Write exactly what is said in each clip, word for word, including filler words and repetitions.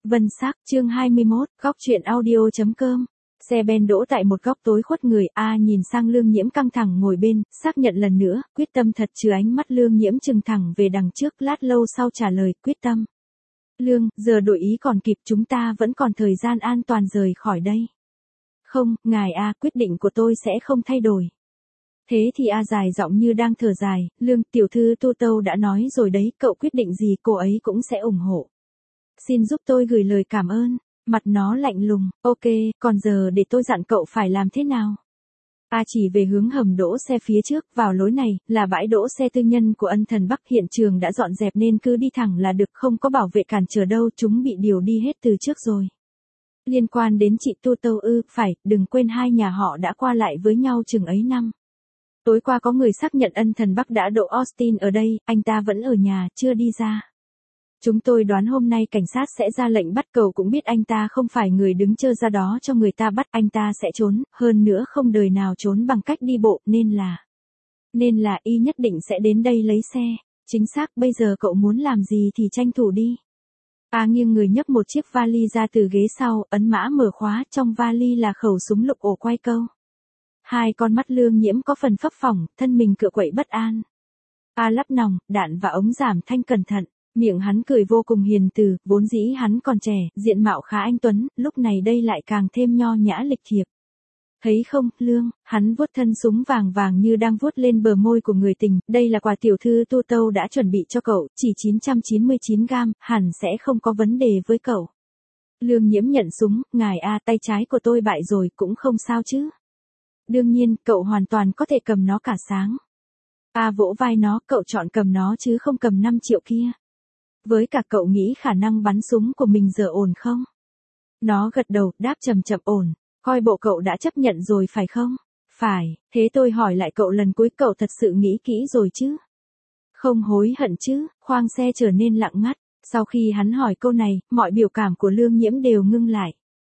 Vân Sắc, chương hai mươi mốt, góc truyện audio.com. Xe ben đỗ tại một góc tối khuất người, A nhìn sang Lương Nhiễm căng thẳng ngồi bên, xác nhận lần nữa, quyết tâm thật trừ ánh mắt Lương Nhiễm chừng thẳng về đằng trước, lát lâu sau trả lời, quyết tâm. Lương, giờ đổi ý còn kịp, chúng ta vẫn còn thời gian an toàn rời khỏi đây. Không, ngài A, quyết định của tôi sẽ không thay đổi. Thế thì A dài giọng như đang thở dài, Lương, tiểu thư Tô Tâu đã nói rồi đấy, cậu quyết định gì cô ấy cũng sẽ ủng hộ. Xin giúp tôi gửi lời cảm ơn. Mặt nó lạnh lùng, ok, còn giờ để tôi dặn cậu phải làm thế nào. A chỉ về hướng hầm đỗ xe phía trước, vào lối này, là bãi đỗ xe tư nhân của Ân Thần Bắc, hiện trường đã dọn dẹp nên cứ đi thẳng là được, không có bảo vệ cản trở đâu, chúng bị điều đi hết từ trước rồi. Liên quan đến chị Tu Tâu ư, phải, đừng quên hai nhà họ đã qua lại với nhau chừng ấy năm. Tối qua có người xác nhận Ân Thần Bắc đã độ Austin ở đây, anh ta vẫn ở nhà, chưa đi ra. Chúng tôi đoán hôm nay cảnh sát sẽ ra lệnh bắt, cậu cũng biết anh ta không phải người đứng chơi ra đó cho người ta bắt, anh ta sẽ trốn, hơn nữa không đời nào trốn bằng cách đi bộ, nên là... Nên là y nhất định sẽ đến đây lấy xe. Chính xác, bây giờ cậu muốn làm gì thì tranh thủ đi. A nghiêng người nhấc một chiếc vali ra từ ghế sau, ấn mã mở khóa, trong vali là khẩu súng lục ổ quay câu. Hai con mắt Lương Nhiễm có phần phấp phỏng, thân mình cựa quậy bất an. A lắp nòng, đạn và ống giảm thanh cẩn thận. Miệng hắn cười vô cùng hiền từ, vốn dĩ hắn còn trẻ, diện mạo khá anh tuấn, lúc này đây lại càng thêm nho nhã lịch thiệp. Thấy không, Lương, hắn vuốt thân súng vàng vàng như đang vuốt lên bờ môi của người tình, đây là quà tiểu thư Tô Tâu đã chuẩn bị cho cậu, chỉ chín trăm chín mươi chín gam, hẳn sẽ không có vấn đề với cậu. Lương Nhiễm nhận súng, ngài A, tay trái của tôi bại rồi, cũng không sao chứ. Đương nhiên, cậu hoàn toàn có thể cầm nó cả sáng. A vỗ vai nó, cậu chọn cầm nó chứ không cầm năm triệu kia. Với cả cậu nghĩ khả năng bắn súng của mình giờ ổn không? Nó gật đầu, đáp chậm chậm ổn, coi bộ cậu đã chấp nhận rồi phải không? Phải, thế tôi hỏi lại cậu lần cuối, cậu thật sự nghĩ kỹ rồi chứ? Không hối hận chứ? Khoang xe trở nên lặng ngắt, sau khi hắn hỏi câu này, mọi biểu cảm của Lương Nhiễm đều ngưng lại.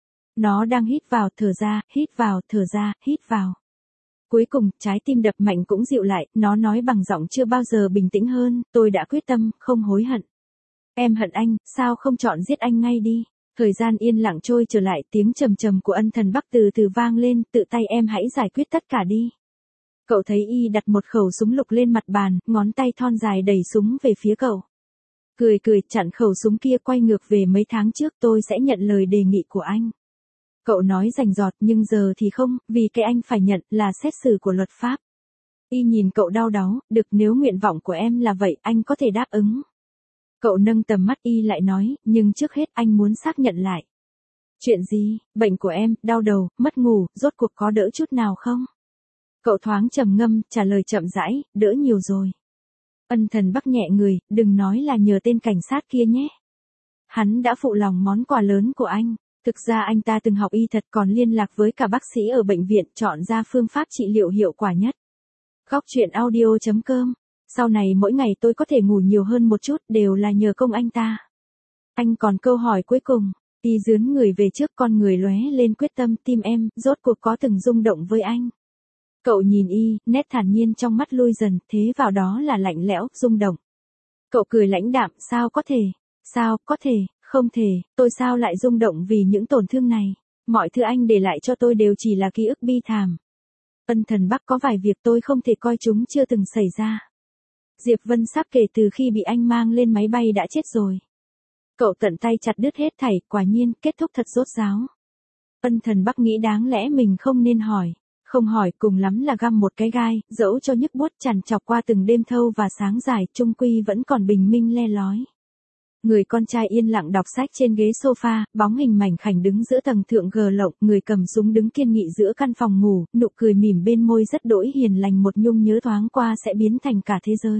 Nó đang hít vào, thở ra, hít vào, thở ra, hít vào. Cuối cùng, trái tim đập mạnh cũng dịu lại, nó nói bằng giọng chưa bao giờ bình tĩnh hơn, tôi đã quyết tâm, không hối hận. Em hận anh, sao không chọn giết anh ngay đi. Thời gian yên lặng trôi trở lại, tiếng trầm trầm của Ân Thần Bắc từ từ vang lên, tự tay em hãy giải quyết tất cả đi. Cậu thấy y đặt một khẩu súng lục lên mặt bàn, ngón tay thon dài đẩy súng về phía cậu. Cười cười, chặn khẩu súng kia, quay ngược về mấy tháng trước, tôi sẽ nhận lời đề nghị của anh. Cậu nói rành rọt, nhưng giờ thì không, vì cái anh phải nhận là xét xử của luật pháp. Y nhìn cậu đau đáu, được, nếu nguyện vọng của em là vậy, anh có thể đáp ứng. Cậu nâng tầm mắt, y lại nói, nhưng trước hết anh muốn xác nhận lại. Chuyện gì, bệnh của em, đau đầu, mất ngủ, rốt cuộc có đỡ chút nào không? Cậu thoáng trầm ngâm, trả lời chậm rãi, đỡ nhiều rồi. Ân Thần Bắc nhẹ người, đừng nói là nhờ tên cảnh sát kia nhé. Hắn đã phụ lòng món quà lớn của anh. Thực ra anh ta từng học y thật, còn liên lạc với cả bác sĩ ở bệnh viện, chọn ra phương pháp trị liệu hiệu quả nhất. Góc truyện audio.com. Sau này mỗi ngày tôi có thể ngủ nhiều hơn một chút, đều là nhờ công anh ta. Anh còn câu hỏi cuối cùng. Y dướn người về trước, con người lóe lên quyết tâm, tim em, rốt cuộc có từng rung động với anh. Cậu nhìn y, nét thản nhiên trong mắt lui dần, thế vào đó là lạnh lẽo, rung động. Cậu cười lãnh đạm, sao có thể, sao, có thể, không thể, tôi sao lại rung động vì những tổn thương này. Mọi thứ anh để lại cho tôi đều chỉ là ký ức bi thảm. Ân Thần Bắc có vài việc tôi không thể coi chúng chưa từng xảy ra. Diệp Vân Sắc kể từ khi bị anh mang lên máy bay đã chết rồi. Cậu tận tay chặt đứt hết thảy, quả nhiên, kết thúc thật rốt ráo. Ân Thần Bắc nghĩ đáng lẽ mình không nên hỏi. Không hỏi, cùng lắm là găm một cái gai, dẫu cho nhức buốt chằn chọc qua từng đêm thâu và sáng dài, chung quy vẫn còn bình minh le lói. Người con trai yên lặng đọc sách trên ghế sofa, bóng hình mảnh khảnh đứng giữa tầng thượng gờ lộng, người cầm súng đứng kiên nghị giữa căn phòng ngủ, nụ cười mỉm bên môi rất đỗi hiền lành, một nhung nhớ thoáng qua sẽ biến thành cả thế giới.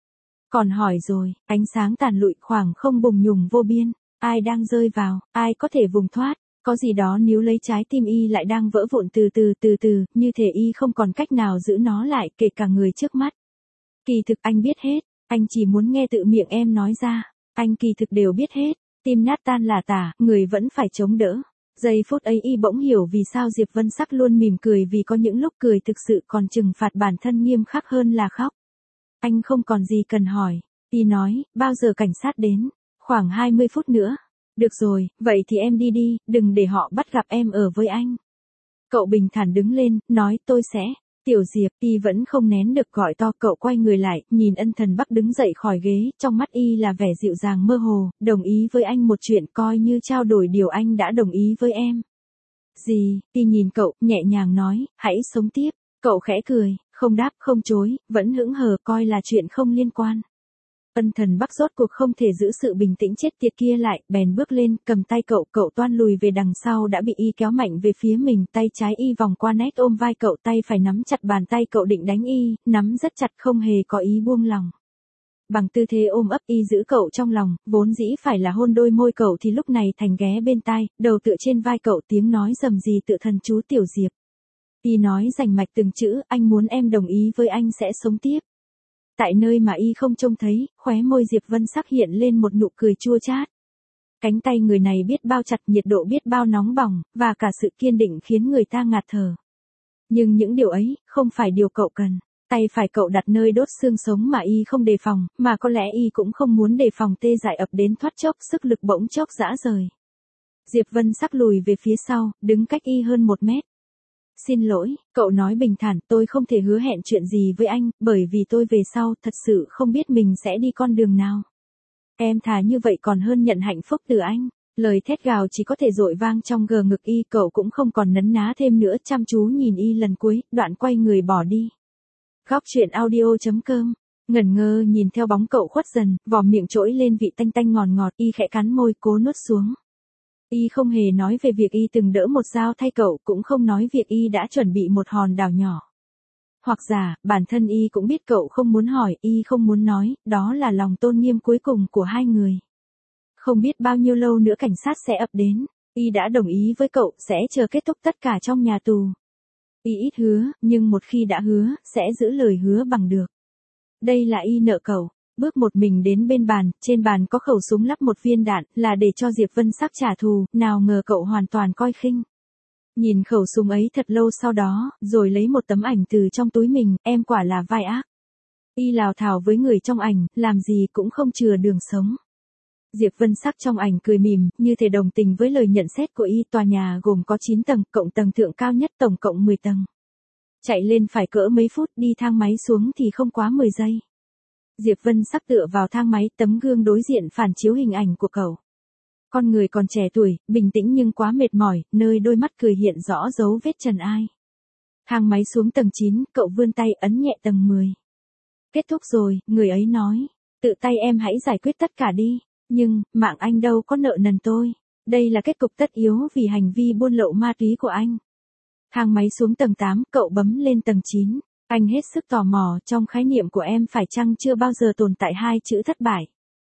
Còn hỏi rồi, ánh sáng tàn lụi, khoảng không bùng nhùng vô biên, ai đang rơi vào, ai có thể vùng thoát, có gì đó níu lấy trái tim y lại đang vỡ vụn từ từ từ từ, như thể y không còn cách nào giữ nó lại, kể cả người trước mắt. Kỳ thực anh biết hết, anh chỉ muốn nghe tự miệng em nói ra. Anh kỳ thực đều biết hết, tim nát tan là tả, người vẫn phải chống đỡ. Giây phút ấy y bỗng hiểu vì sao Diệp Vân Sắc luôn mỉm cười, vì có những lúc cười thực sự còn trừng phạt bản thân nghiêm khắc hơn là khóc. Anh không còn gì cần hỏi, y nói, bao giờ cảnh sát đến? Khoảng hai mươi phút nữa. Được rồi, vậy thì em đi đi, đừng để họ bắt gặp em ở với anh. Cậu bình thản đứng lên, nói tôi sẽ. Tiểu Diệp, y vẫn không nén được gọi to, cậu quay người lại, nhìn Ân Thần Bắc đứng dậy khỏi ghế, trong mắt y là vẻ dịu dàng mơ hồ, đồng ý với anh một chuyện coi như trao đổi điều anh đã đồng ý với em. Gì, y nhìn cậu, nhẹ nhàng nói, hãy sống tiếp. Cậu khẽ cười, không đáp, không chối, vẫn hững hờ coi là chuyện không liên quan. Ân Thần Bắc rốt cuộc không thể giữ sự bình tĩnh chết tiệt kia lại, bèn bước lên, cầm tay cậu, cậu toan lùi về đằng sau đã bị y kéo mạnh về phía mình, tay trái y vòng qua nét ôm vai cậu, tay phải nắm chặt bàn tay cậu định đánh y, nắm rất chặt không hề có ý buông lòng. Bằng tư thế ôm ấp y giữ cậu trong lòng, vốn dĩ phải là hôn đôi môi cậu thì lúc này thành ghé bên tai, đầu tựa trên vai cậu, tiếng nói rầm rì tựa thần chú Tiểu Diệp. Y nói rành mạch từng chữ, anh muốn em đồng ý với anh sẽ sống tiếp. Tại nơi mà y không trông thấy, khóe môi Diệp Vân Sắc hiện lên một nụ cười chua chát. Cánh tay người này biết bao chặt, nhiệt độ biết bao nóng bỏng, và cả sự kiên định khiến người ta ngạt thở. Nhưng những điều ấy, không phải điều cậu cần. Tay phải cậu đặt nơi đốt xương sống mà y không đề phòng, mà có lẽ y cũng không muốn đề phòng tê dại ập đến thoát chốc, sức lực bỗng chốc rã rời. Diệp Vân Sắc lùi về phía sau, đứng cách y hơn một mét. Xin lỗi, cậu nói bình thản, tôi không thể hứa hẹn chuyện gì với anh, bởi vì tôi về sau thật sự không biết mình sẽ đi con đường nào. Em thà như vậy còn hơn nhận hạnh phúc từ anh. Lời thét gào chỉ có thể dội vang trong gờ ngực y, cậu cũng không còn nấn ná thêm nữa, chăm chú nhìn y lần cuối, đoạn quay người bỏ đi. Góc truyện audio chấm com, ngẩn ngơ nhìn theo bóng cậu khuất dần, vỏ miệng trỗi lên vị tanh tanh ngọt ngọt, y khẽ cắn môi cố nuốt xuống. Y không hề nói về việc y từng đỡ một dao thay cậu, cũng không nói việc y đã chuẩn bị một hòn đảo nhỏ. Hoặc giả, bản thân y cũng biết cậu không muốn hỏi, y không muốn nói, đó là lòng tôn nghiêm cuối cùng của hai người. Không biết bao nhiêu lâu nữa cảnh sát sẽ ập đến, y đã đồng ý với cậu, sẽ chờ kết thúc tất cả trong nhà tù. Y ít hứa, nhưng một khi đã hứa, sẽ giữ lời hứa bằng được. Đây là y nợ cậu. Bước một mình đến bên bàn, trên bàn có khẩu súng lắp một viên đạn, là để cho Diệp Vân Sắc trả thù, nào ngờ cậu hoàn toàn coi khinh. Nhìn khẩu súng ấy thật lâu sau đó, rồi lấy một tấm ảnh từ trong túi mình, em quả là vai ác. Y lào thào với người trong ảnh, làm gì cũng không chừa đường sống. Diệp Vân Sắc trong ảnh cười mỉm, như thể đồng tình với lời nhận xét của y. Tòa nhà gồm có chín tầng, cộng tầng thượng cao nhất tổng cộng mười tầng. Chạy lên phải cỡ mấy phút, đi thang máy xuống thì không quá mười giây. Diệp Vân Sắc tựa vào thang máy, tấm gương đối diện phản chiếu hình ảnh của cậu. Con người còn trẻ tuổi, bình tĩnh nhưng quá mệt mỏi, nơi đôi mắt cười hiện rõ dấu vết trần ai. Thang máy xuống tầng chín, cậu vươn tay ấn nhẹ tầng mười. Kết thúc rồi, người ấy nói, tự tay em hãy giải quyết tất cả đi, nhưng, mạng anh đâu có nợ nần tôi. Đây là kết cục tất yếu vì hành vi buôn lậu ma túy của anh. Thang máy xuống tầng tám, cậu bấm lên tầng chín. Anh hết sức tò mò, trong khái niệm của em phải chăng chưa bao giờ tồn tại hai chữ thất bại.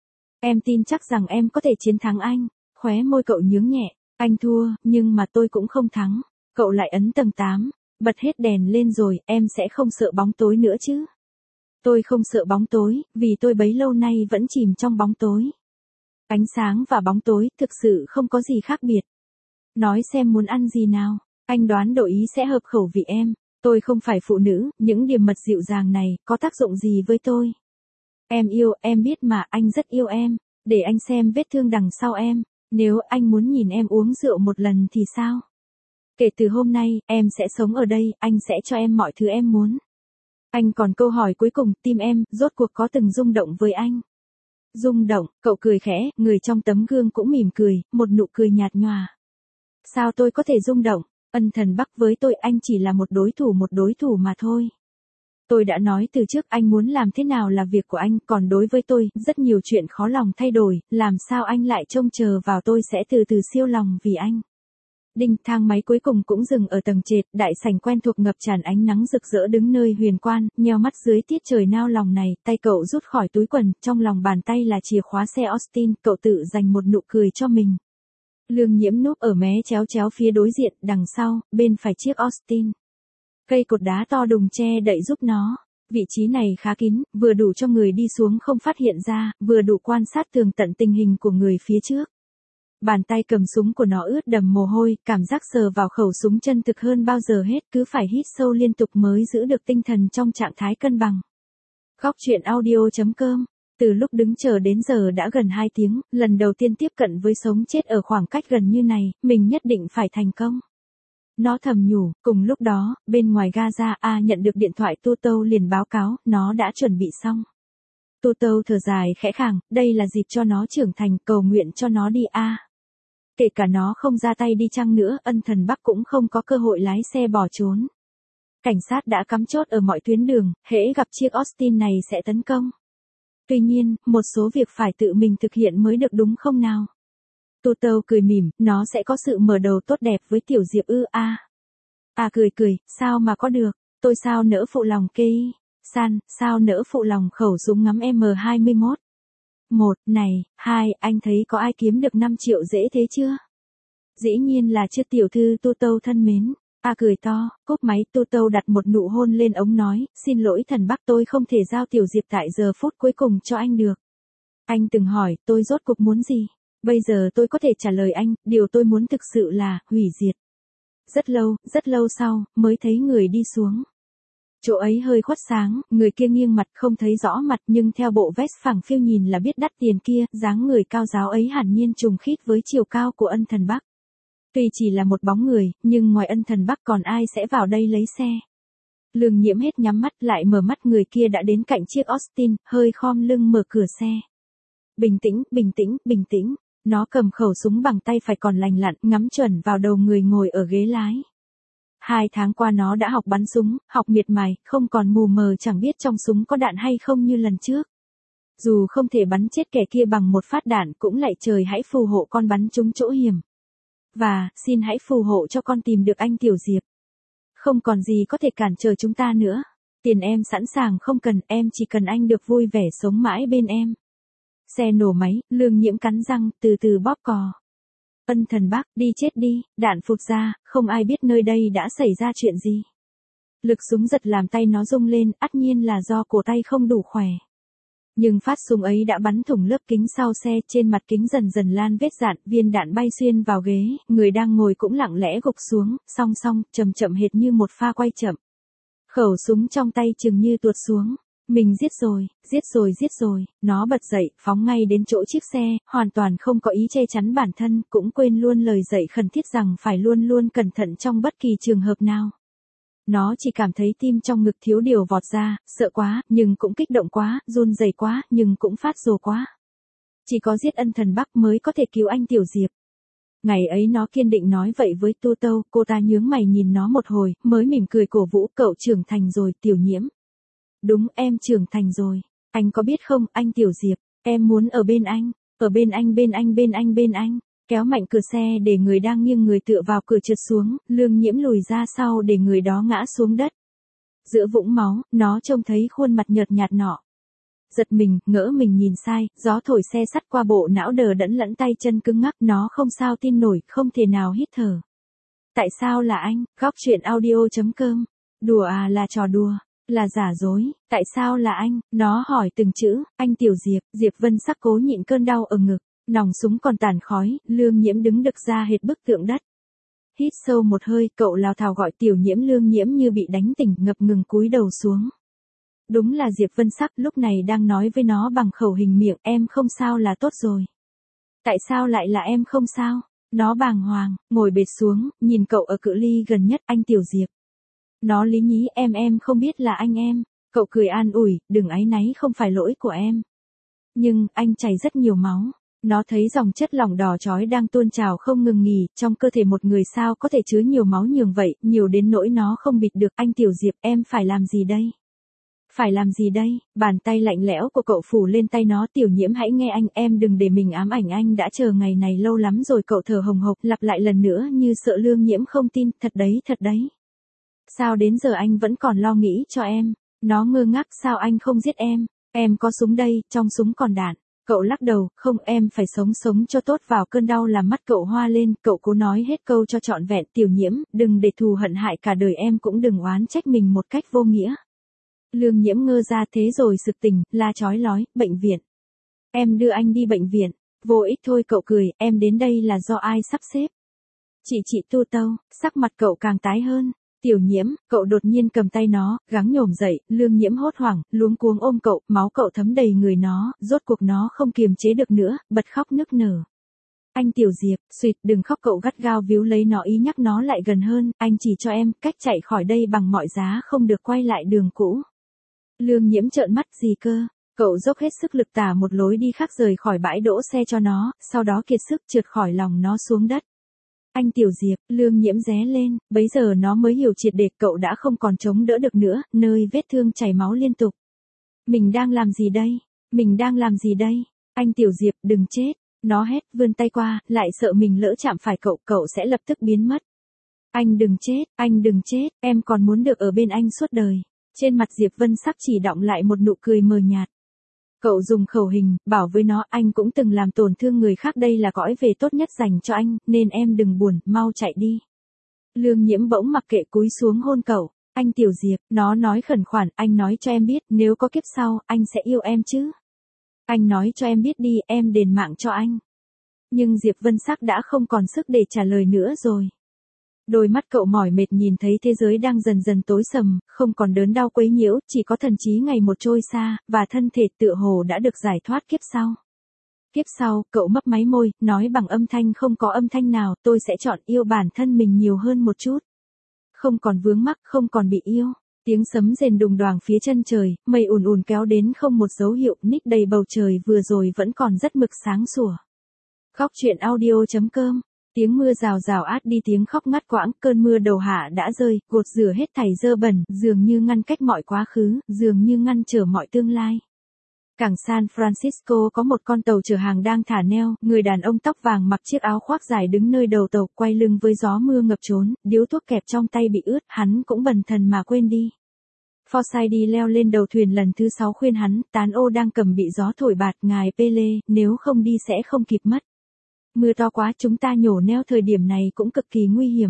Em tin chắc rằng em có thể chiến thắng anh. Khóe môi cậu nhướng nhẹ, anh thua, nhưng mà tôi cũng không thắng. Cậu lại ấn tầng tám, bật hết đèn lên rồi, em sẽ không sợ bóng tối nữa chứ. Tôi không sợ bóng tối, vì tôi bấy lâu nay vẫn chìm trong bóng tối. Ánh sáng và bóng tối thực sự không có gì khác biệt. Nói xem muốn ăn gì nào, anh đoán độ ý sẽ hợp khẩu vị em. Tôi không phải phụ nữ, những điểm mật dịu dàng này, có tác dụng gì với tôi? Em yêu, em biết mà, anh rất yêu em. Để anh xem vết thương đằng sau em. Nếu anh muốn nhìn em uống rượu một lần thì sao? Kể từ hôm nay, em sẽ sống ở đây, anh sẽ cho em mọi thứ em muốn. Anh còn câu hỏi cuối cùng, tim em, rốt cuộc có từng rung động với anh? Rung động, cậu cười khẽ, người trong tấm gương cũng mỉm cười, một nụ cười nhạt nhòa. Sao tôi có thể rung động? Ân Thần Bắc, với tôi anh chỉ là một đối thủ một đối thủ mà thôi. Tôi đã nói từ trước anh muốn làm thế nào là việc của anh, còn đối với tôi, rất nhiều chuyện khó lòng thay đổi, làm sao anh lại trông chờ vào tôi sẽ từ từ siêu lòng vì anh. Đinh, thang máy cuối cùng cũng dừng ở tầng trệt, đại sảnh quen thuộc ngập tràn ánh nắng rực rỡ đứng nơi huyền quan, nheo mắt dưới tiết trời nao lòng này, tay cậu rút khỏi túi quần, trong lòng bàn tay là chìa khóa xe Austin, cậu tự dành một nụ cười cho mình. Lương Nhiễm núp ở mé chéo chéo phía đối diện, đằng sau, bên phải chiếc Austin. Cây cột đá to đùng che đậy giúp nó. Vị trí này khá kín, vừa đủ cho người đi xuống không phát hiện ra, vừa đủ quan sát tường tận tình hình của người phía trước. Bàn tay cầm súng của nó ướt đầm mồ hôi, cảm giác sờ vào khẩu súng chân thực hơn bao giờ hết, cứ phải hít sâu liên tục mới giữ được tinh thần trong trạng thái cân bằng. Góc truyện audio chấm com Từ lúc đứng chờ đến giờ đã gần hai tiếng, lần đầu tiên tiếp cận với sống chết ở khoảng cách gần như này, mình nhất định phải thành công. Nó thầm nhủ, cùng lúc đó, bên ngoài Gaza A nhận được điện thoại Tô Tô liền báo cáo, nó đã chuẩn bị xong. Tô Tô thở dài khẽ khàng, đây là dịp cho nó trưởng thành, cầu nguyện cho nó đi A. Kể cả nó không ra tay đi chăng nữa, ân thần Bắc cũng không có cơ hội lái xe bỏ trốn. Cảnh sát đã cắm chốt ở mọi tuyến đường, hễ gặp chiếc Austin này sẽ tấn công. Tuy nhiên, một số việc phải tự mình thực hiện mới được đúng không nào? Tô Tô cười mỉm, nó sẽ có sự mở đầu tốt đẹp với Tiểu Diệp ư a. À cười cười, sao mà có được, tôi sao nỡ phụ lòng kê. San, sao nỡ phụ lòng khẩu súng ngắm M hai mươi mốt. Một, này, hai, anh thấy có ai kiếm được năm triệu dễ thế chưa? Dĩ nhiên là chưa tiểu thư Tô Tô thân mến. A cười to, cúp máy, Tô Tô đặt một nụ hôn lên ống nói, xin lỗi thần Bắc tôi không thể giao Tiểu Diệp tại giờ phút cuối cùng cho anh được. Anh từng hỏi, tôi rốt cuộc muốn gì? Bây giờ tôi có thể trả lời anh, điều tôi muốn thực sự là, hủy diệt. Rất lâu, rất lâu sau, mới thấy người đi xuống. Chỗ ấy hơi khuất sáng, người kia nghiêng mặt không thấy rõ mặt nhưng theo bộ vest phẳng phiu nhìn là biết đắt tiền kia, dáng người cao ráo ấy hẳn nhiên trùng khít với chiều cao của ân thần Bắc. Tuy chỉ là một bóng người, nhưng ngoài ân thần Bắc còn ai sẽ vào đây lấy xe. Lương Nhiễm hết nhắm mắt lại mở mắt người kia đã đến cạnh chiếc Austin, hơi khom lưng mở cửa xe. Bình tĩnh, bình tĩnh, bình tĩnh. Nó cầm khẩu súng bằng tay phải còn lành lặn, ngắm chuẩn vào đầu người ngồi ở ghế lái. Hai tháng qua nó đã học bắn súng, học miệt mài, không còn mù mờ chẳng biết trong súng có đạn hay không như lần trước. Dù không thể bắn chết kẻ kia bằng một phát đạn cũng lạy trời hãy phù hộ con bắn trúng chỗ hiểm. Và, xin hãy phù hộ cho con tìm được anh Tiểu Diệp. Không còn gì có thể cản trở chúng ta nữa. Tiền em sẵn sàng không cần, em chỉ cần anh được vui vẻ sống mãi bên em. Xe nổ máy, Lương Nhiễm cắn răng, từ từ bóp cò. Ân thần Bắc, đi chết đi, đạn phụt ra, không ai biết nơi đây đã xảy ra chuyện gì. Lực súng giật làm tay nó rung lên, ắt nhiên là do cổ tay không đủ khỏe. Nhưng phát súng ấy đã bắn thủng lớp kính sau xe, trên mặt kính dần dần lan vết dạn, viên đạn bay xuyên vào ghế, người đang ngồi cũng lặng lẽ gục xuống, song song, chậm chậm hệt như một pha quay chậm. Khẩu súng trong tay chừng như tuột xuống. Mình giết rồi, giết rồi giết rồi, nó bật dậy, phóng ngay đến chỗ chiếc xe, hoàn toàn không có ý che chắn bản thân, cũng quên luôn lời dạy khẩn thiết rằng phải luôn luôn cẩn thận trong bất kỳ trường hợp nào. Nó chỉ cảm thấy tim trong ngực thiếu điều vọt ra, sợ quá, nhưng cũng kích động quá, run rẩy quá, nhưng cũng phát rồ quá. Chỉ có giết ân thần Bắc mới có thể cứu anh Tiểu Diệp. Ngày ấy nó kiên định nói vậy với Tô Tô, cô ta nhướng mày nhìn nó một hồi, mới mỉm cười cổ vũ, cậu trưởng thành rồi, Tiểu Nhiễm. Đúng, em trưởng thành rồi. Anh có biết không, anh Tiểu Diệp, em muốn ở bên anh, ở bên anh bên anh bên anh bên anh. Kéo mạnh cửa xe để người đang nghiêng người tựa vào cửa trượt xuống, Lương Nhiễm lùi ra sau để người đó ngã xuống đất. Giữa vũng máu, nó trông thấy khuôn mặt nhợt nhạt nọ. Giật mình, ngỡ mình nhìn sai, gió thổi xe sắt qua bộ não đờ đẫn lẫn tay chân cứng ngắc, nó không sao tin nổi, không thể nào hít thở. Tại sao là anh? Góc truyện audio chấm com. Đùa à, là trò đùa. Là giả dối, tại sao là anh? Nó hỏi từng chữ, anh Tiểu Diệp. Diệp Vân Sắc cố nhịn cơn đau ở ngực, nòng súng còn tàn khói, Lương Nhiễm đứng đực ra hệt bức tượng đất. Hít sâu một hơi, cậu lao thào gọi Tiểu Nhiễm. Lương Nhiễm như bị đánh tỉnh, ngập ngừng cúi đầu xuống. Đúng là Diệp Vân Sắc lúc này đang nói với nó bằng khẩu hình miệng, em không sao là tốt rồi. Tại sao lại là em không sao? Nó bàng hoàng, ngồi bệt xuống, nhìn cậu ở cự ly gần nhất, anh Tiểu Diệp. Nó lý nhí, em em không biết là anh em. Cậu cười an ủi, đừng áy náy, không phải lỗi của em. Nhưng, anh chảy rất nhiều máu. Nó thấy dòng chất lỏng đỏ chói đang tuôn trào không ngừng nghỉ, trong cơ thể một người sao có thể chứa nhiều máu nhường vậy, nhiều đến nỗi nó không bịt được. Anh Tiểu Diệp, em phải làm gì đây? Phải làm gì đây? Bàn tay lạnh lẽo của cậu phủ lên tay nó. Tiểu Nhiễm hãy nghe anh, em đừng để mình ám ảnh anh đã chờ ngày này lâu lắm rồi. Cậu thở hồng hộc, lặp lại lần nữa như sợ Lương Nhiễm không tin, thật đấy, thật đấy. Sao đến giờ anh vẫn còn lo nghĩ cho em? Nó ngơ ngác, sao anh không giết em? Em có súng đây, trong súng còn đạn. Cậu lắc đầu, không, em phải sống sống cho tốt. Vào cơn đau làm mắt cậu hoa lên, cậu cố nói hết câu cho trọn vẹn. Tiểu Nhiễm, đừng để thù hận hại cả đời em, cũng đừng oán trách mình một cách vô nghĩa. Lương Nhiễm ngơ ra, thế rồi sực tỉnh, la chói lói, bệnh viện. Em đưa anh đi bệnh viện. Vô ích thôi, cậu cười, em đến đây là do ai sắp xếp? Chị chị Tô Tô, sắc mặt cậu càng tái hơn. Tiểu Nhiễm, cậu đột nhiên cầm tay nó, gắng nhổm dậy, Lương Nhiễm hốt hoảng, luống cuống ôm cậu, máu cậu thấm đầy người nó, rốt cuộc nó không kiềm chế được nữa, bật khóc nức nở. Anh Tiểu Diệp, xuyệt, đừng khóc, cậu gắt gao víu lấy nó ý nhắc nó lại gần hơn, anh chỉ cho em cách chạy khỏi đây bằng mọi giá, không được quay lại đường cũ. Lương Nhiễm trợn mắt, gì cơ? Cậu dốc hết sức lực tả một lối đi khác rời khỏi bãi đỗ xe cho nó, sau đó kiệt sức trượt khỏi lòng nó xuống đất. Anh Tiểu Diệp, Lương Nhiễm ré lên, bấy giờ nó mới hiểu triệt để cậu đã không còn chống đỡ được nữa, nơi vết thương chảy máu liên tục. Mình đang làm gì đây? Mình đang làm gì đây? Anh Tiểu Diệp, đừng chết. Nó hét, vươn tay qua, lại sợ mình lỡ chạm phải cậu, cậu sẽ lập tức biến mất. Anh đừng chết, anh đừng chết, em còn muốn được ở bên anh suốt đời. Trên mặt Diệp Vân Sắc chỉ đọng lại một nụ cười mờ nhạt. Cậu dùng khẩu hình, bảo với nó, anh cũng từng làm tổn thương người khác, đây là cõi về tốt nhất dành cho anh, nên em đừng buồn, mau chạy đi. Lương Nhiễm bỗng mặc kệ cúi xuống hôn cậu. Anh Tiểu Diệp, nó nói khẩn khoản, anh nói cho em biết, nếu có kiếp sau, anh sẽ yêu em chứ. Anh nói cho em biết đi, em đền mạng cho anh. Nhưng Diệp Vân Sắc đã không còn sức để trả lời nữa rồi. Đôi mắt cậu mỏi mệt nhìn thấy thế giới đang dần dần tối sầm, không còn đớn đau quấy nhiễu, chỉ có thần trí ngày một trôi xa, và thân thể tựa hồ đã được giải thoát kiếp sau. Kiếp sau, cậu mấp máy môi, nói bằng âm thanh không có âm thanh nào, tôi sẽ chọn yêu bản thân mình nhiều hơn một chút. Không còn vướng mắc, không còn bị yêu. Tiếng sấm rền đùng đoàng phía chân trời, mây ùn ùn kéo đến không một dấu hiệu, ních đầy bầu trời vừa rồi vẫn còn rất mực sáng sủa. Góc truyện audio chấm com. Tiếng mưa rào rào át đi tiếng khóc ngắt quãng, cơn mưa đầu hạ đã rơi, gột rửa hết thảy dơ bẩn, dường như ngăn cách mọi quá khứ, dường như ngăn trở mọi tương lai. Cảng San Francisco có một con tàu chở hàng đang thả neo, người đàn ông tóc vàng mặc chiếc áo khoác dài đứng nơi đầu tàu, quay lưng với gió mưa ngập trốn, điếu thuốc kẹp trong tay bị ướt, hắn cũng bần thần mà quên đi. Forsyth đi leo lên đầu thuyền lần thứ sáu khuyên hắn, tán ô đang cầm bị gió thổi bạt, ngài Pele, nếu không đi sẽ không kịp mất. Mưa to quá, chúng ta nhổ neo thời điểm này cũng cực kỳ nguy hiểm.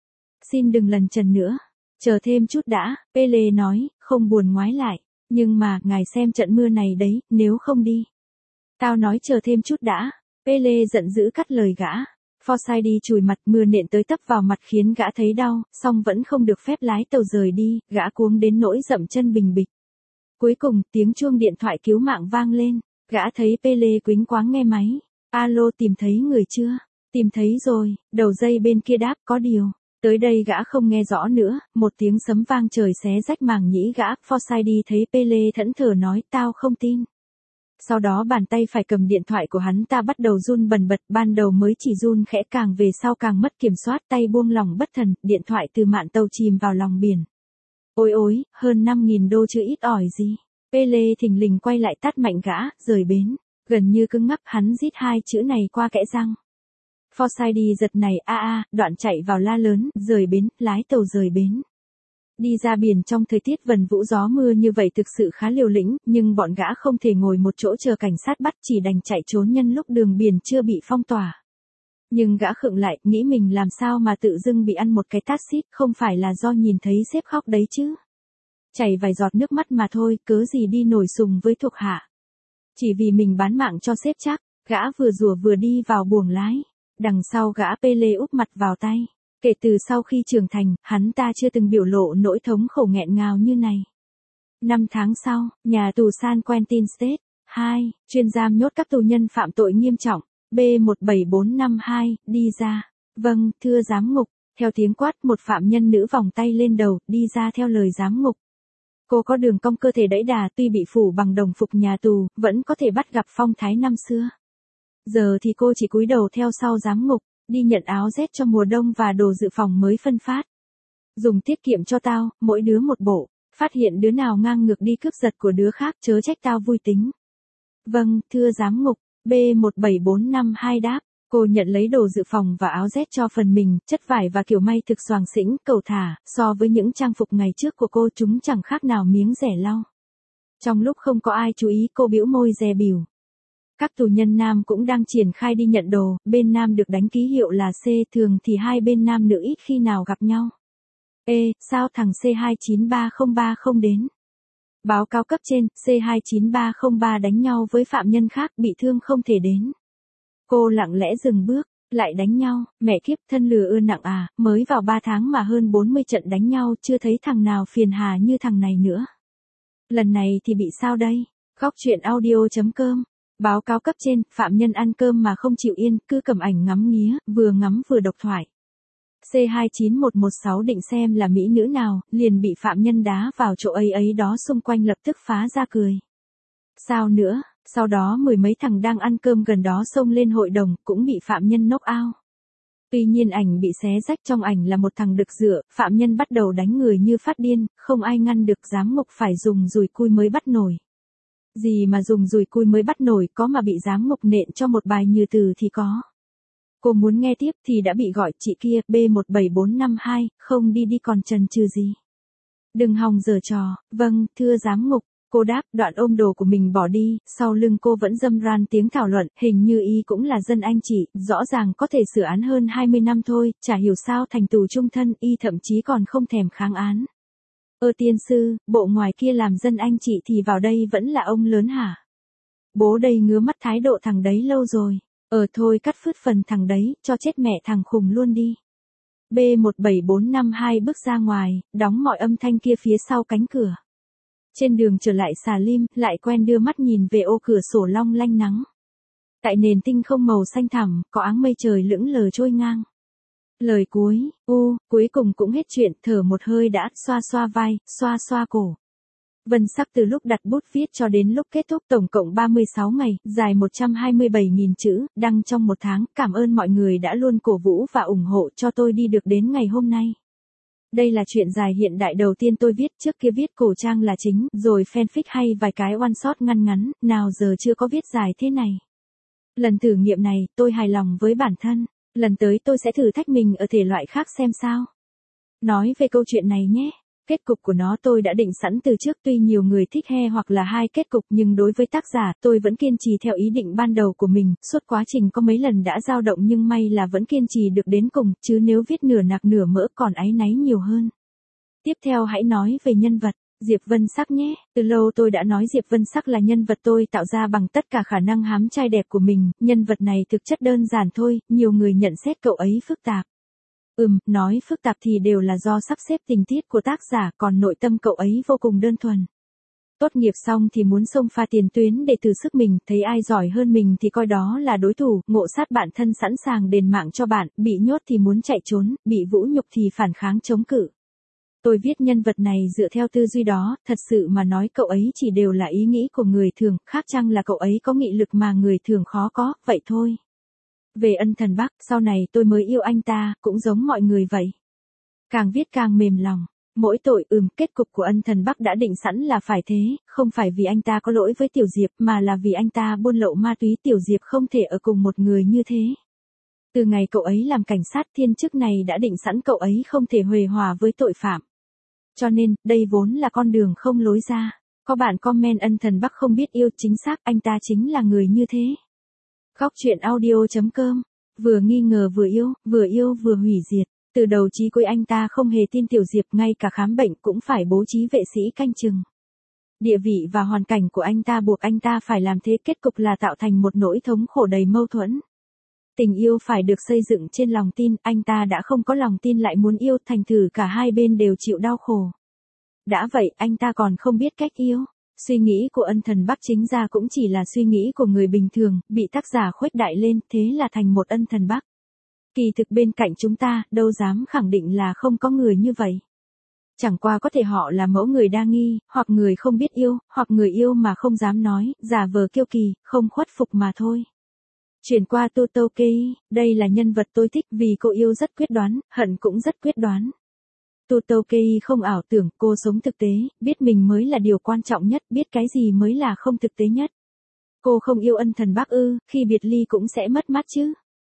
Xin đừng lần trần nữa. Chờ thêm chút đã, Pele nói, không buồn ngoái lại. Nhưng mà, ngài xem trận mưa này đấy, nếu không đi. Tao nói chờ thêm chút đã. Pele giận dữ cắt lời gã. Forsyth đi chùi mặt, mưa nện tới tấp vào mặt khiến gã thấy đau, song vẫn không được phép lái tàu rời đi, gã cuống đến nỗi dậm chân bình bịch. Cuối cùng, tiếng chuông điện thoại cứu mạng vang lên, gã thấy Pele quính quáng nghe máy. Alo, tìm thấy người chưa? Tìm thấy rồi, đầu dây bên kia đáp, có điều. Tới đây gã không nghe rõ nữa, một tiếng sấm vang trời xé rách màng nhĩ gã, Forsyth đi thấy Pele thẫn thờ nói, tao không tin. Sau đó bàn tay phải cầm điện thoại của hắn ta bắt đầu run bần bật, ban đầu mới chỉ run khẽ, càng về sau càng mất kiểm soát, tay buông lỏng bất thần, điện thoại từ mạn tàu chìm vào lòng biển. Ôi ôi, hơn năm nghìn đô chứ ít ỏi gì. Pele thình lình quay lại tát mạnh gã, rời bến. Gần như cứng ngắc, hắn rít hai chữ này qua kẽ răng. Forsyth đi giật này a a, đoạn chạy vào la lớn, rời bến, lái tàu rời bến. Đi ra biển trong thời tiết vần vũ gió mưa như vậy thực sự khá liều lĩnh, nhưng bọn gã không thể ngồi một chỗ chờ cảnh sát bắt, chỉ đành chạy trốn nhân lúc đường biển chưa bị phong tỏa. Nhưng gã khựng lại, nghĩ mình làm sao mà tự dưng bị ăn một cái tát xít, không phải là do nhìn thấy sếp khóc đấy chứ. Chảy vài giọt nước mắt mà thôi, cớ gì đi nổi sùng với thuộc hạ. Chỉ vì mình bán mạng cho sếp chắc, gã vừa rủa vừa đi vào buồng lái. Đằng sau gã Pele úp mặt vào tay. Kể từ sau khi trưởng thành, hắn ta chưa từng biểu lộ nỗi thống khổ nghẹn ngào như này. Năm tháng sau, nhà tù San Quentin State hai, chuyên giam nhốt các tù nhân phạm tội nghiêm trọng, B một bảy bốn năm hai, đi ra. Vâng, thưa giám ngục, theo tiếng quát một phạm nhân nữ vòng tay lên đầu, đi ra theo lời giám ngục. Cô có đường cong cơ thể đẫy đà, tuy bị phủ bằng đồng phục nhà tù, vẫn có thể bắt gặp phong thái năm xưa. Giờ thì cô chỉ cúi đầu theo sau giám ngục, đi nhận áo rét cho mùa đông và đồ dự phòng mới phân phát. Dùng tiết kiệm cho tao, mỗi đứa một bộ, phát hiện đứa nào ngang ngược đi cướp giật của đứa khác chớ trách tao vui tính. Vâng, thưa giám ngục, B một bảy bốn năm hai đáp. Cô nhận lấy đồ dự phòng và áo rét cho phần mình, chất vải và kiểu may thực xoàng xĩnh, cầu thả, so với những trang phục ngày trước của cô chúng chẳng khác nào miếng rẻ lau. Trong lúc không có ai chú ý cô bĩu môi dè bỉu. Các tù nhân nam cũng đang triển khai đi nhận đồ, bên nam được đánh ký hiệu là C, thường thì hai bên nam nữ ít khi nào gặp nhau. Ê, sao thằng C hai chín ba không ba không đến? Báo cáo cấp trên, C hai chín ba không ba đánh nhau với phạm nhân khác bị thương không thể đến. Cô lặng lẽ dừng bước, Lại đánh nhau, mẹ kiếp thân lừa ưa nặng à, mới vào ba tháng mà hơn bốn mươi trận đánh nhau chưa thấy thằng nào phiền hà như thằng này nữa. Lần này thì bị sao đây? Góc truyện audio.com. Báo cáo cấp trên, phạm nhân ăn cơm mà không chịu yên, cứ cầm ảnh ngắm nghía, vừa ngắm vừa độc thoại. C hai chín một một sáu định xem là mỹ nữ nào, liền bị phạm nhân đá vào chỗ ấy ấy đó, xung quanh lập tức phá ra cười. Sao nữa, sau đó mười mấy thằng đang ăn cơm gần đó xông lên hội đồng, cũng bị phạm nhân knock out. Tuy nhiên ảnh bị xé rách, trong ảnh là một thằng đực dựa, phạm nhân bắt đầu đánh người như phát điên, không ai ngăn được, giám ngục phải dùng dùi cui mới bắt nổi. Gì mà dùng dùi cui mới bắt nổi, có mà bị giám ngục nện cho một bài như từ thì có. Cô muốn nghe tiếp thì đã bị gọi, chị kia, B một bảy bốn năm hai, không đi đi còn chần chừ gì. Đừng hòng giở trò, vâng, thưa giám ngục. Cô đáp, đoạn ôm đồ của mình bỏ đi, sau lưng cô vẫn râm ran tiếng thảo luận, hình như y cũng là dân anh chị, rõ ràng có thể sửa án hơn hai mươi năm thôi, chả hiểu sao thành tù chung thân, y thậm chí còn không thèm kháng án. Ơ tiên sư, bộ ngoài kia làm dân anh chị thì vào đây vẫn là ông lớn hả? Bố đây ngứa mắt thái độ thằng đấy lâu rồi. Ờ thôi cắt phứt phần thằng đấy, cho chết mẹ thằng khùng luôn đi. B một bảy bốn năm hai bước ra ngoài, đóng mọi âm thanh kia phía sau cánh cửa. Trên đường trở lại xà lim, lại quen đưa mắt nhìn về ô cửa sổ long lanh nắng. Tại nền tinh không màu xanh thẳm, có áng mây trời lững lờ trôi ngang. Lời cuối, u, cuối cùng cũng hết chuyện, thở một hơi đã, xoa xoa vai, xoa xoa cổ. Vân Sắc từ lúc đặt bút viết cho đến lúc kết thúc tổng cộng ba mươi sáu ngày, dài một trăm hai mươi bảy nghìn chữ, đăng trong một tháng, cảm ơn mọi người đã luôn cổ vũ và ủng hộ cho tôi đi được đến ngày hôm nay. Đây là chuyện dài hiện đại đầu tiên tôi viết, trước kia viết cổ trang là chính, rồi fanfic hay vài cái one shot ngắn ngắn, nào giờ chưa có viết dài thế này. Lần thử nghiệm này, tôi hài lòng với bản thân, lần tới tôi sẽ thử thách mình ở thể loại khác xem sao. Nói về câu chuyện này nhé, kết cục của nó tôi đã định sẵn từ trước, tuy nhiều người thích he hoặc là hai kết cục nhưng đối với tác giả tôi vẫn kiên trì theo ý định ban đầu của mình, suốt quá trình có mấy lần đã dao động nhưng may là vẫn kiên trì được đến cùng, chứ nếu viết nửa nạc nửa mỡ còn áy náy nhiều hơn. Tiếp theo hãy nói về nhân vật, Diệp Vân Sắc nhé, từ lâu tôi đã nói Diệp Vân Sắc là nhân vật tôi tạo ra bằng tất cả khả năng hám trai đẹp của mình, nhân vật này thực chất đơn giản thôi, nhiều người nhận xét cậu ấy phức tạp. Ừm, nói phức tạp thì đều là do sắp xếp tình tiết của tác giả, còn nội tâm cậu ấy vô cùng đơn thuần. Tốt nghiệp xong thì muốn xông pha tiền tuyến để thử sức mình, thấy ai giỏi hơn mình thì coi đó là đối thủ, ngộ sát bản thân sẵn sàng đền mạng cho bạn, bị nhốt thì muốn chạy trốn, bị vũ nhục thì phản kháng chống cự. Tôi viết nhân vật này dựa theo tư duy đó, thật sự mà nói cậu ấy chỉ đều là ý nghĩ của người thường, khác chăng là cậu ấy có nghị lực mà người thường khó có, vậy thôi. Về Ân Thần Bắc, sau này tôi mới yêu anh ta, cũng giống mọi người vậy. Càng viết càng mềm lòng. Mỗi tội ừm, kết cục của Ân Thần Bắc đã định sẵn là phải thế, không phải vì anh ta có lỗi với Tiểu Diệp mà là vì anh ta buôn lậu ma túy, Tiểu Diệp không thể ở cùng một người như thế. Từ ngày cậu ấy làm cảnh sát thiên chức này đã định sẵn cậu ấy không thể huề hòa với tội phạm. Cho nên, đây vốn là con đường không lối ra. Có bạn comment Ân Thần Bắc không biết yêu, chính xác anh ta chính là người như thế. Góc truyện audio.com, vừa nghi ngờ vừa yêu, vừa yêu vừa hủy diệt. Từ đầu chí cuối anh ta không hề tin Tiểu Diệp, ngay cả khám bệnh cũng phải bố trí vệ sĩ canh chừng. Địa vị và hoàn cảnh của anh ta buộc anh ta phải làm thế, kết cục là tạo thành một nỗi thống khổ đầy mâu thuẫn. Tình yêu phải được xây dựng trên lòng tin, anh ta đã không có lòng tin lại muốn yêu, thành thử cả hai bên đều chịu đau khổ. Đã vậy, anh ta còn không biết cách yêu. Suy nghĩ của Ân Thần Bắc chính ra cũng chỉ là suy nghĩ của người bình thường, bị tác giả khuếch đại lên, thế là thành một Ân Thần Bắc. Kỳ thực bên cạnh chúng ta, đâu dám khẳng định là không có người như vậy. Chẳng qua có thể họ là mẫu người đa nghi, hoặc người không biết yêu, hoặc người yêu mà không dám nói, giả vờ kiêu kỳ, không khuất phục mà thôi. Chuyển qua Tutokei, đây là nhân vật tôi thích vì cô yêu rất quyết đoán, hận cũng rất quyết đoán. Tutokei không ảo tưởng, cô sống thực tế, biết mình mới là điều quan trọng nhất, biết cái gì mới là không thực tế nhất. Cô không yêu Ân Thần Bắc ư, khi biệt ly cũng sẽ mất mát chứ.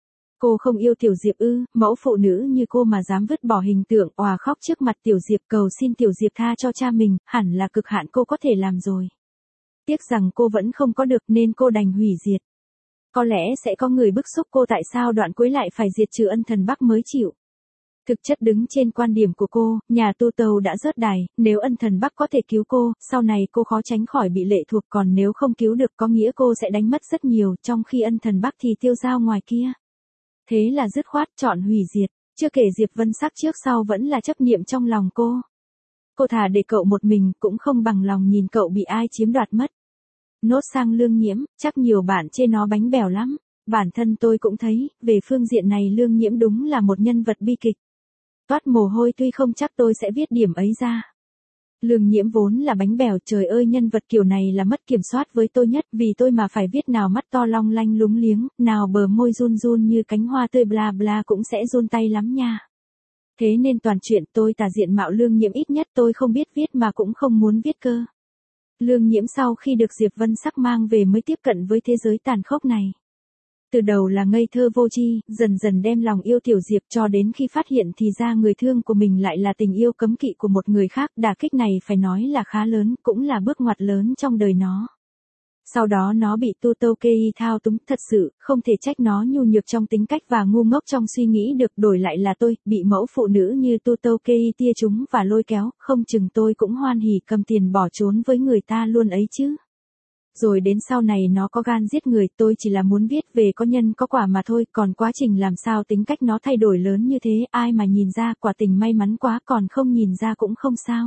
Cô không yêu Tiểu Diệp ư, mẫu phụ nữ như cô mà dám vứt bỏ hình tượng òa khóc trước mặt Tiểu Diệp cầu xin Tiểu Diệp tha cho cha mình, hẳn là cực hạn cô có thể làm rồi. Tiếc rằng cô vẫn không có được nên cô đành hủy diệt. Có lẽ sẽ có người bức xúc cô tại sao đoạn cuối lại phải diệt trừ Ân Thần Bắc mới chịu. Thực chất đứng trên quan điểm của cô, nhà tu tâu đã rớt đài, nếu Ân Thần Bắc có thể cứu cô, sau này cô khó tránh khỏi bị lệ thuộc, còn nếu không cứu được có nghĩa cô sẽ đánh mất rất nhiều, trong khi Ân Thần Bắc thì tiêu dao ngoài kia. Thế là dứt khoát chọn hủy diệt, chưa kể Diệp Vân Sắc trước sau vẫn là chấp niệm trong lòng cô. Cô thà để cậu một mình cũng không bằng lòng nhìn cậu bị ai chiếm đoạt mất. Nốt sang Lương Nhiễm, chắc nhiều bạn chê nó bánh bèo lắm. Bản thân tôi cũng thấy, về phương diện này Lương Nhiễm đúng là một nhân vật bi kịch. Toát mồ hôi tuy không chắc tôi sẽ viết điểm ấy ra. Lương Nhiễm vốn là bánh bèo, trời ơi nhân vật kiểu này là mất kiểm soát với tôi nhất, vì tôi mà phải viết nào mắt to long lanh lúng liếng, nào bờ môi run run như cánh hoa tươi bla bla cũng sẽ run tay lắm nha. Thế nên toàn chuyện tôi tả diện mạo Lương Nhiễm ít nhất tôi không biết viết mà cũng không muốn viết cơ. Lương Nhiễm sau khi được Diệp Vân Sắc mang về mới tiếp cận với thế giới tàn khốc này. Từ đầu là ngây thơ vô tri, dần dần đem lòng yêu Tiểu Diệp cho đến khi phát hiện thì ra người thương của mình lại là tình yêu cấm kỵ của một người khác. Đả kích này phải nói là khá lớn, cũng là bước ngoặt lớn trong đời nó. Sau đó nó bị Tutokei thao túng, thật sự, không thể trách nó nhu nhược trong tính cách và ngu ngốc trong suy nghĩ được, đổi lại là tôi, bị mẫu phụ nữ như Tutokei tia trúng và lôi kéo, không chừng tôi cũng hoan hỉ cầm tiền bỏ trốn với người ta luôn ấy chứ. Rồi đến sau này nó có gan giết người, tôi chỉ là muốn viết về có nhân có quả mà thôi, còn quá trình làm sao tính cách nó thay đổi lớn như thế, ai mà nhìn ra, quả tình may mắn quá, còn không nhìn ra cũng không sao.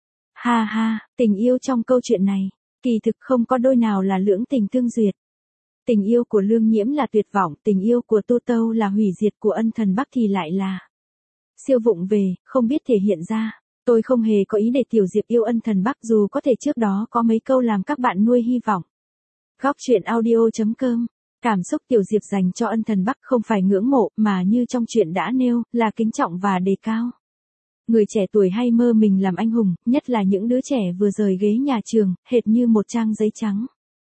Ha ha, tình yêu trong câu chuyện này, kỳ thực không có đôi nào là lưỡng tình tương duyệt. Tình yêu của Lương Nhiễm là tuyệt vọng, tình yêu của Tu Tâu là hủy diệt, của Ân Thần Bắc thì lại là siêu vụng về, không biết thể hiện ra. Tôi không hề có ý để Tiểu Diệp yêu Ân Thần Bắc, dù có thể trước đó có mấy câu làm các bạn nuôi hy vọng. Góc truyện audio chấm com. Cảm xúc Tiểu Diệp dành cho Ân Thần Bắc không phải ngưỡng mộ, mà như trong truyện đã nêu, là kính trọng và đề cao. Người trẻ tuổi hay mơ mình làm anh hùng, nhất là những đứa trẻ vừa rời ghế nhà trường, hệt như một trang giấy trắng.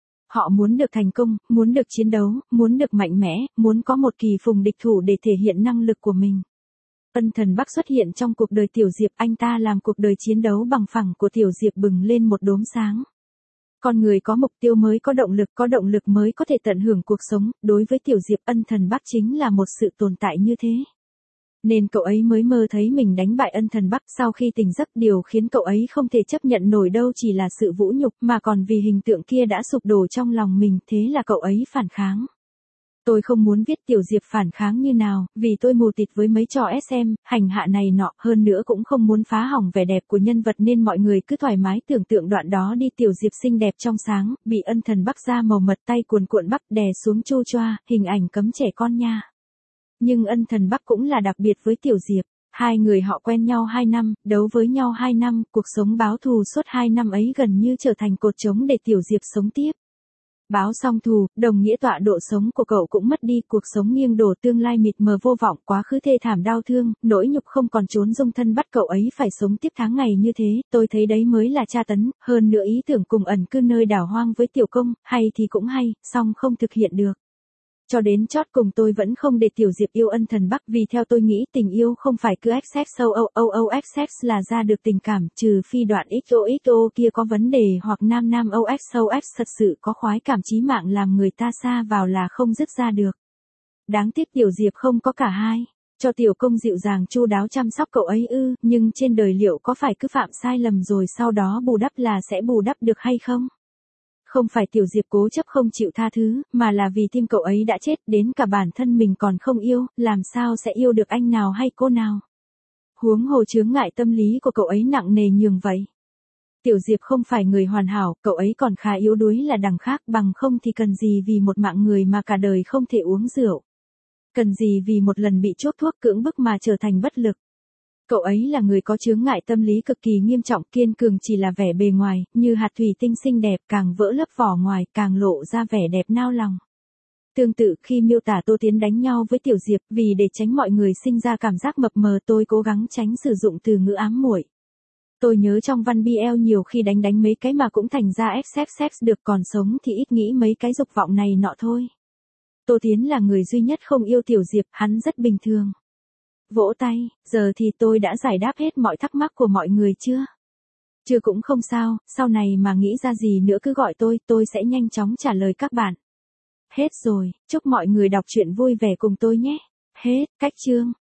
Họ muốn được thành công, muốn được chiến đấu, muốn được mạnh mẽ, muốn có một kỳ phùng địch thủ để thể hiện năng lực của mình. Ân Thần Bắc xuất hiện trong cuộc đời Tiểu Diệp, anh ta làm cuộc đời chiến đấu bằng phẳng của Tiểu Diệp bừng lên một đốm sáng. Con người có mục tiêu mới có động lực, có động lực mới có thể tận hưởng cuộc sống, đối với Tiểu Diệp Ân Thần Bắc chính là một sự tồn tại như thế. Nên cậu ấy mới mơ thấy mình đánh bại Ân Thần Bắc. Sau khi tỉnh giấc, điều khiến cậu ấy không thể chấp nhận nổi đâu chỉ là sự vũ nhục, mà còn vì hình tượng kia đã sụp đổ trong lòng mình, thế là cậu ấy phản kháng. Tôi không muốn viết Tiểu Diệp phản kháng như nào, vì tôi mù tịt với mấy trò ét em, hành hạ này nọ, hơn nữa cũng không muốn phá hỏng vẻ đẹp của nhân vật, nên mọi người cứ thoải mái tưởng tượng đoạn đó đi. Tiểu Diệp xinh đẹp trong sáng, bị Ân Thần Bắc da màu mật, tay cuồn cuộn bắp đè xuống chu choa, hình ảnh cấm trẻ con nha. Nhưng Ân Thần Bắc cũng là đặc biệt với Tiểu Diệp. Hai người họ quen nhau hai năm, đấu với nhau hai năm, cuộc sống báo thù suốt hai năm ấy gần như trở thành cột trống để Tiểu Diệp sống tiếp. Báo xong thù, đồng nghĩa tọa độ sống của cậu cũng mất đi, cuộc sống nghiêng đổ, tương lai mịt mờ vô vọng, quá khứ thê thảm đau thương, nỗi nhục không còn trốn dung thân, bắt cậu ấy phải sống tiếp tháng ngày như thế. Tôi thấy đấy mới là tra tấn, hơn nữa ý tưởng cùng ẩn cư nơi đảo hoang với Tiểu Công, hay thì cũng hay, song không thực hiện được. Cho đến chót cùng tôi vẫn không để Tiểu Diệp yêu Ân Thần Bắc, vì theo tôi nghĩ tình yêu không phải cứ xx o o o o xx là ra được tình cảm, trừ phi đoạn xo xo kia có vấn đề, hoặc nam nam o x o x thật sự có khoái cảm chí mạng làm người ta sa vào là không dứt ra được. Đáng tiếc Tiểu Diệp không có cả hai. Cho Tiểu Công dịu dàng chu đáo chăm sóc cậu ấy ư, nhưng trên đời liệu có phải cứ phạm sai lầm rồi sau đó bù đắp là sẽ bù đắp được hay không? Không phải Tiểu Diệp cố chấp không chịu tha thứ, mà là vì tim cậu ấy đã chết, đến cả bản thân mình còn không yêu, làm sao sẽ yêu được anh nào hay cô nào. Huống hồ chướng ngại tâm lý của cậu ấy nặng nề nhường vậy. Tiểu Diệp không phải người hoàn hảo, cậu ấy còn khá yếu đuối là đằng khác, bằng không thì cần gì vì một mạng người mà cả đời không thể uống rượu. Cần gì vì một lần bị chuốc thuốc cưỡng bức mà trở thành bất lực. Cậu ấy là người có chướng ngại tâm lý cực kỳ nghiêm trọng, kiên cường chỉ là vẻ bề ngoài, như hạt thủy tinh xinh đẹp, càng vỡ lớp vỏ ngoài, càng lộ ra vẻ đẹp nao lòng. Tương tự khi miêu tả Tô Tiến đánh nhau với Tiểu Diệp, vì để tránh mọi người sinh ra cảm giác mập mờ, tôi cố gắng tránh sử dụng từ ngữ ám muội. Tôi nhớ trong văn bê lờ nhiều khi đánh đánh mấy cái mà cũng thành ra xxx được, còn sống thì ít nghĩ mấy cái dục vọng này nọ thôi. Tô Tiến là người duy nhất không yêu Tiểu Diệp, hắn rất bình thường. Vỗ tay, giờ thì tôi đã giải đáp hết mọi thắc mắc của mọi người chưa? Chưa cũng không sao, sau này mà nghĩ ra gì nữa cứ gọi tôi, tôi sẽ nhanh chóng trả lời các bạn. Hết rồi, chúc mọi người đọc truyện vui vẻ cùng tôi nhé. Hết, cách chương.